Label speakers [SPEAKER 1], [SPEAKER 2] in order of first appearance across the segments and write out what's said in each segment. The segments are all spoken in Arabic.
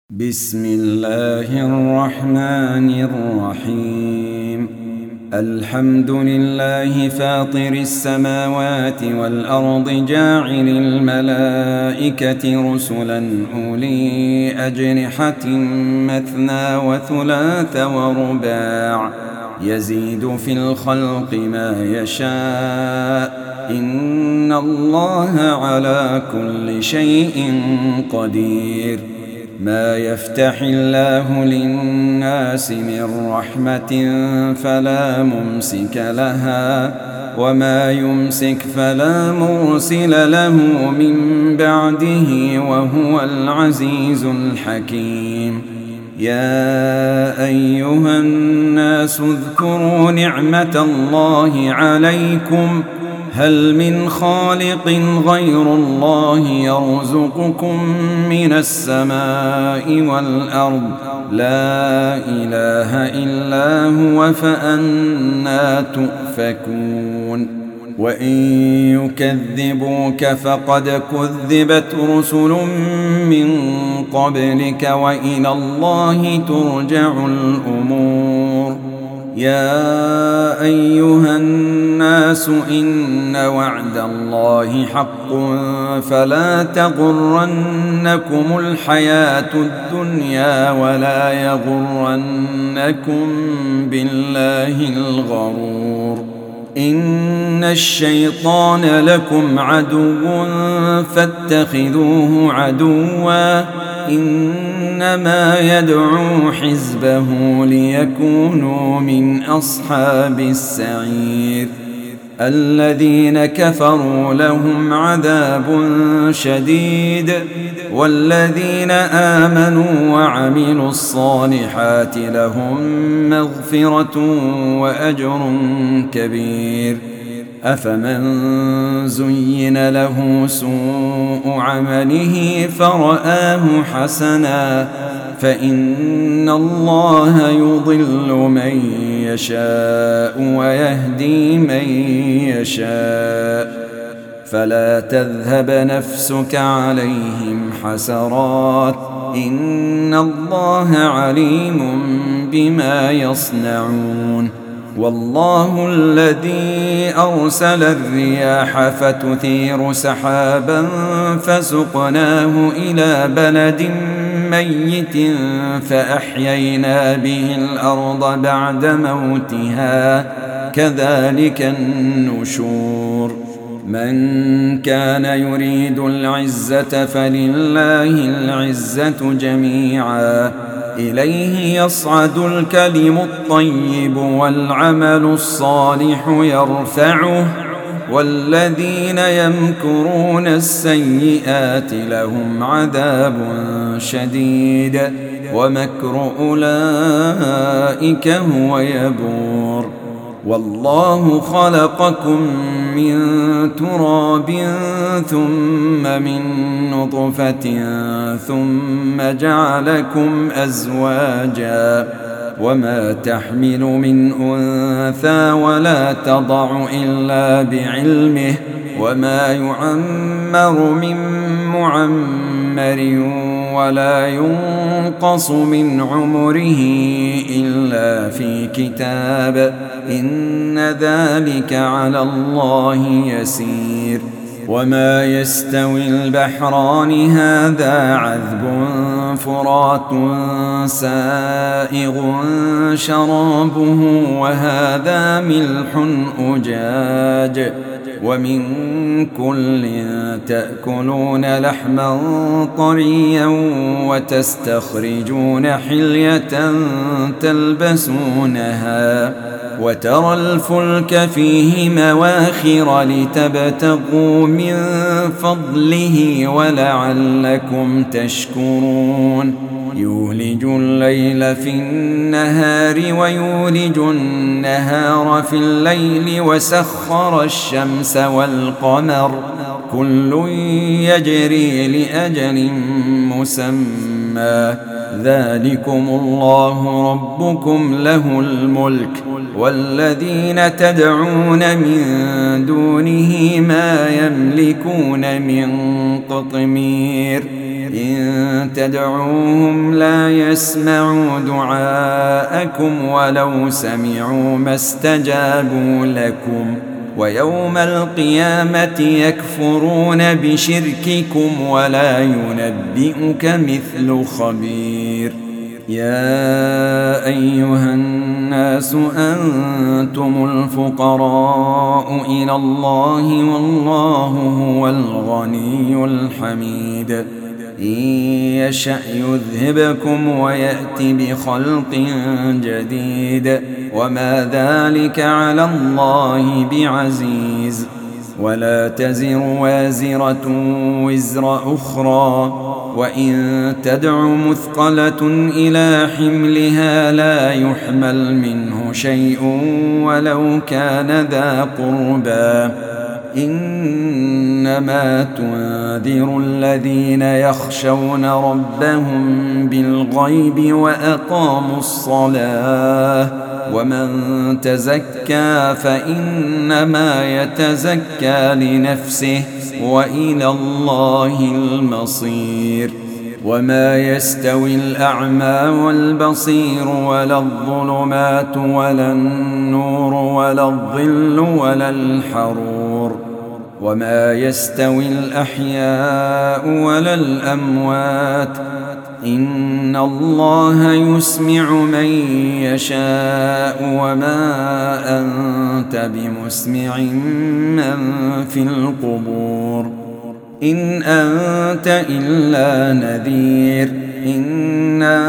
[SPEAKER 1] بسم الله الرحمن الرحيم. الحمد لله فاطر السماوات والأرض جاعل الملائكة رسلا أولي أجنحة مثنى وثلاث ورباع يزيد في الخلق ما يشاء إن الله على كل شيء قدير. ما يفتح الله للناس من رحمة فلا ممسك لها وما يمسك فلا مرسل له من بعده وهو العزيز الحكيم. يا أيها الناس اذكروا نعمة الله عليكم هل من خالق غير الله يرزقكم من السماء والأرض لا إله إلا هو فأنى تؤفكون. وإن يكذبوك فقد كذبت رسل من قبلك وإلى الله ترجع الأمور. يا أيها الناس إن وعد الله حق فلا تغرنكم الحياة الدنيا ولا يغرنكم بالله الغرور. إن الشيطان لكم عدو فاتخذوه عدوا إنما يدعو حزبه ليكونوا من أصحاب السعير. الذين كفروا لهم عذاب شديد والذين آمنوا وعملوا الصالحات لهم مغفرة وأجر كبير. أفمن زين له سوء عمله فرآه حسنا فإن الله يضل من يشاء ويهدي من يشاء فلا تذهب نفسك عليهم حسرات إن الله عليم بما يصنعون. والله الذي أرسل الرياح فتثير سحابا فسقناه إلى بلد ميت فأحيينا به الأرض بعد موتها كذلك النشور. من كان يريد العزة فلله العزة جميعا إليه يصعد الكلم الطيب والعمل الصالح يرفعه والذين يمكرون السيئات لهم عذاب شديد ومكر أولئك هو يبور. والله خلقكم من تراب ثم من نطفة ثم جعلكم أزواجا وما تحمل من أنثى ولا تضع إلا بعلمه وما يعمر من معمر ولا ينقص من عمره إلا في كتاب إن ذلك على الله يسير. وما يستوي البحران هذا عذب فرات سائغ شرابه وهذا ملح أجاج ومن كل تأكلون لحما طريا وتستخرجون حلية تلبسونها وترى الفلك فيه مواخر لتبتغوا من فضله ولعلكم تشكرون. يولج الليل في النهار ويولج النهار في الليل وسخر الشمس والقمر كل يجري لأجل مسمى ذلكم الله ربكم له الملك والذين تدعون من دونه ما يملكون من قطمير إن تدعوهم لا يسمعوا دعاءكم ولو سمعوا ما استجابوا لكم ويوم القيامة يكفرون بشرككم ولا ينبئك مثل خبير. يا أيها الناس أنتم الفقراء إلى الله والله هو الغني الحميد. إن يشأ يذهبكم ويأت بخلق جديد وما ذلك على الله بعزيز. ولا تزر وازرة وزر أخرى وإن تدع مثقلة إلى حملها لا يحمل منه شيء ولو كان ذا قربى. إنما تنذر الذين يخشون ربهم بالغيب وأقاموا الصلاة ومن تزكى فإنما يتزكى لنفسه وإلى الله المصير. وما يستوي الأعمى والبصير ولا الظلمات ولا النور ولا الظل ولا الحرور وما يستوي الأحياء ولا الأموات إن الله يسمع من يشاء وما أنت بمسمع من في القبور إن أنت إلا نذير. إنا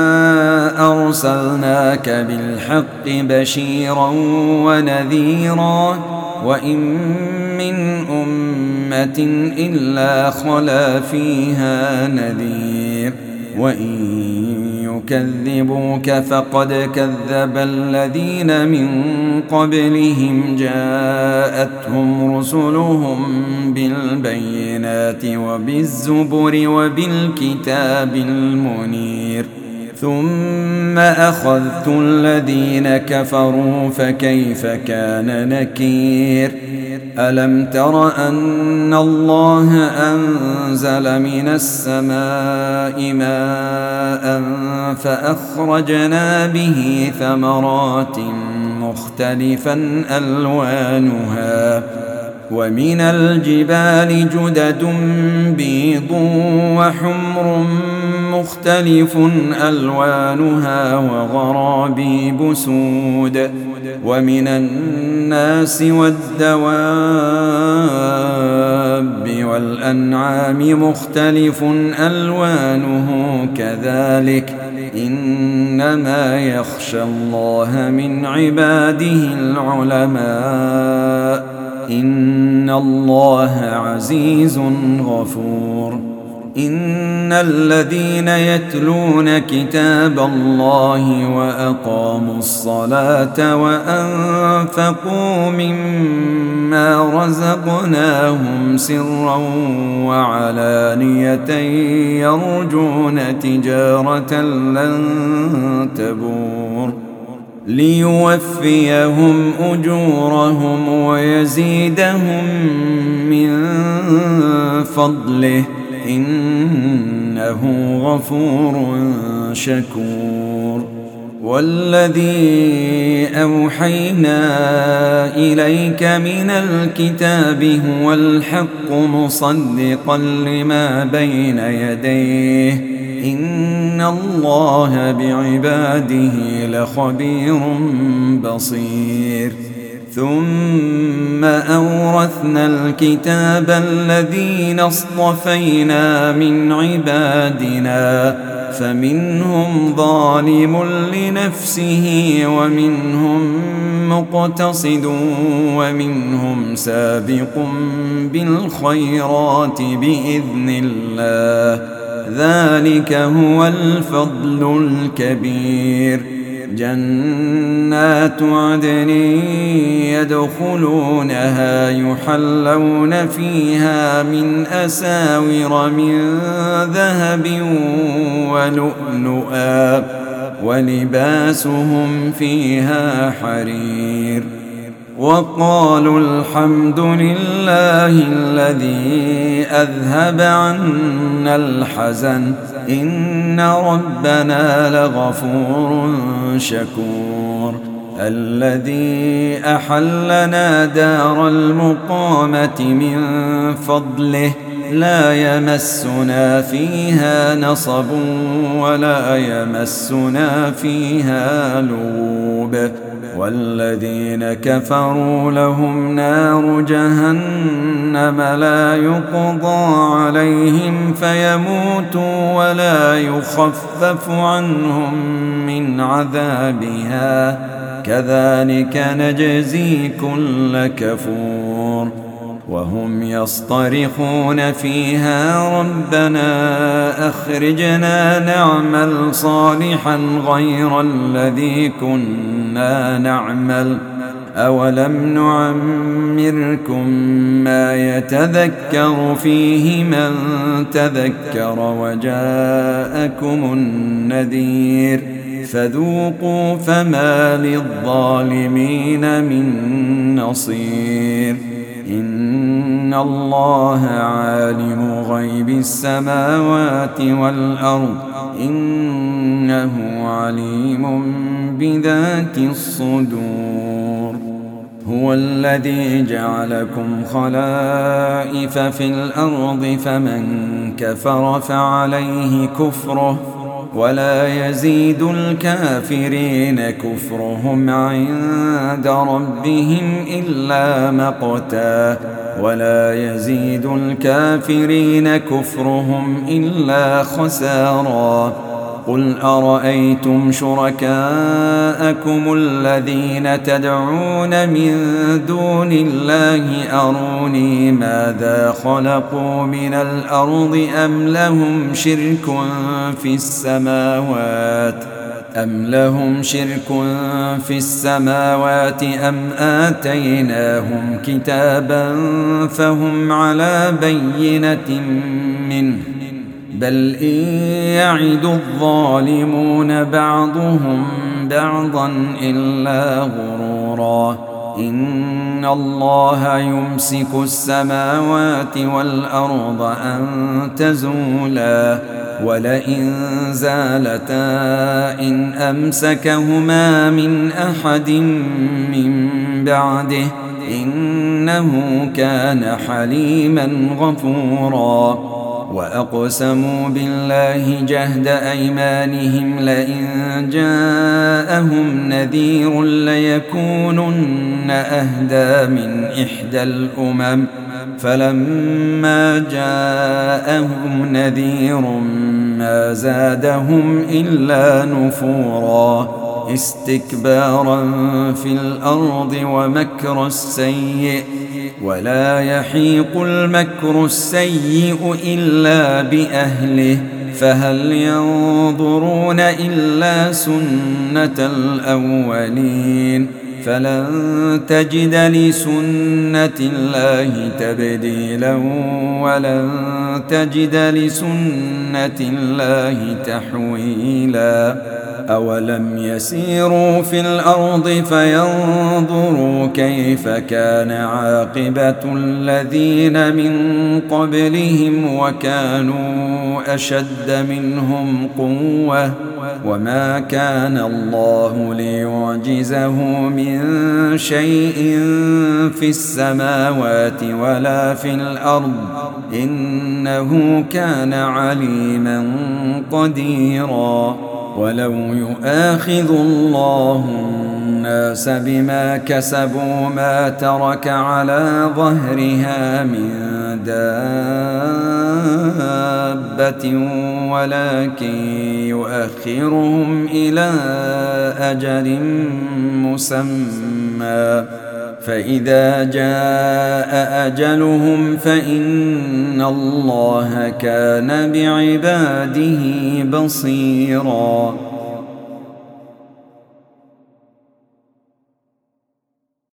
[SPEAKER 1] أرسلناك بالحق بشيرا ونذيرا وإن من أمة إلا خلا فيها نذير وإن يكذبوك فقد كذب الذين من قبلهم جاءتهم رسلهم بالبينات وبالزبر وبالكتاب المنير ثم أخذت الذين كفروا فكيف كان نكير. ألم تر أن الله أنزل من السماء ماء فأخرجنا به ثمرات مختلفا ألوانها ومن الجبال جدد بيض وحمر مختلف ألوانها وغرابيب سود ومن الناس والدواب والأنعام مختلف ألوانه كذلك إنما يخشى الله من عباده العلماء إن الله عزيز غفور. إن الذين يتلون كتاب الله وأقاموا الصلاة وأنفقوا مما رزقناهم سرا وعلانية يرجون تجارة لن تبور ليوفيهم أجورهم ويزيدهم من فضله إنه غفور شكور. والذي أوحينا إليك من الكتاب هو الحق مصدقا لما بين يديه إن الله بعباده لخبير بصير. ثم أورثنا الكتاب الذين اصطفينا من عبادنا فمنهم ظالم لنفسه ومنهم مقتصد ومنهم سابق بالخيرات بإذن الله ذلك هو الفضل الكبير. جنات عدن يدخلونها يحلون فيها من أساور من ذهب ولؤلؤا ولباسهم فيها حرير. وقالوا الحمد لله الذي أذهب عنا الحزن إن ربنا لغفور شكور الذي أحلنا دار المقامة من فضله لا يمسنا فيها نصب ولا يمسنا فيها لغوب والذين كفروا لهم نار جهنم لا يقضى عليهم فيموتوا ولا يخفف عنهم من عذابها كذلك نجزي كل كفور وهم يصطرخون فيها ربنا أخرجنا نعمل صالحا غير الذي كنا نعمل أولم نعمركم ما يتذكر فيه من تذكر وجاءكم النذير فذوقوا فما للظالمين من نصير إن الله عالم غيب السماوات والأرض إنه عليم بذات الصدور هو الذي جعلكم خلائف في الأرض فمن كفر فعليه كفره ولا يزيد الكافرين كفرهم عند ربهم إلا مقتا ولا يزيد الكافرين كفرهم إلا خسارا قل أرأيتم شركاءكم الذين تدعون من دون الله أروني ماذا خلقوا من الأرض أم لهم شرك في السماوات أم آتيناهم كتابا فهم على بينة منه بل إن يعد الظالمون بعضهم بعضا إلا غرورا إن الله يمسك السماوات والأرض أن تزولا ولئن زالتا إن أمسكهما من أحد من بعده إنه كان حليما غفورا وأقسموا بالله جهد أيمانهم لئن جاءهم نذير ليكونن أهدى من إحدى الأمم فلما جاءهم نذير ما زادهم إلا نفورا استكبارا في الأرض ومكر السيء ولا يحيق المكر السيء إلا بأهله فهل ينظرون إلا سنة الأولين فلن تجد لسنة الله تبديلا ولن تجد لسنة الله تحويلا أولم يسيروا في الأرض فينظروا كيف كان عاقبة الذين من قبلهم وكانوا أشد منهم قوة وما كان الله ليعجزه من شيء في السماوات ولا في الأرض إنه كان عليما قديرا ولو يؤاخذ الله الناس بما كسبوا ما ترك على ظهرها من دابة ولكن يؤخرهم إلى أجل مسمى فإذا جاء أجلهم فإن الله كان بعباده بصيراً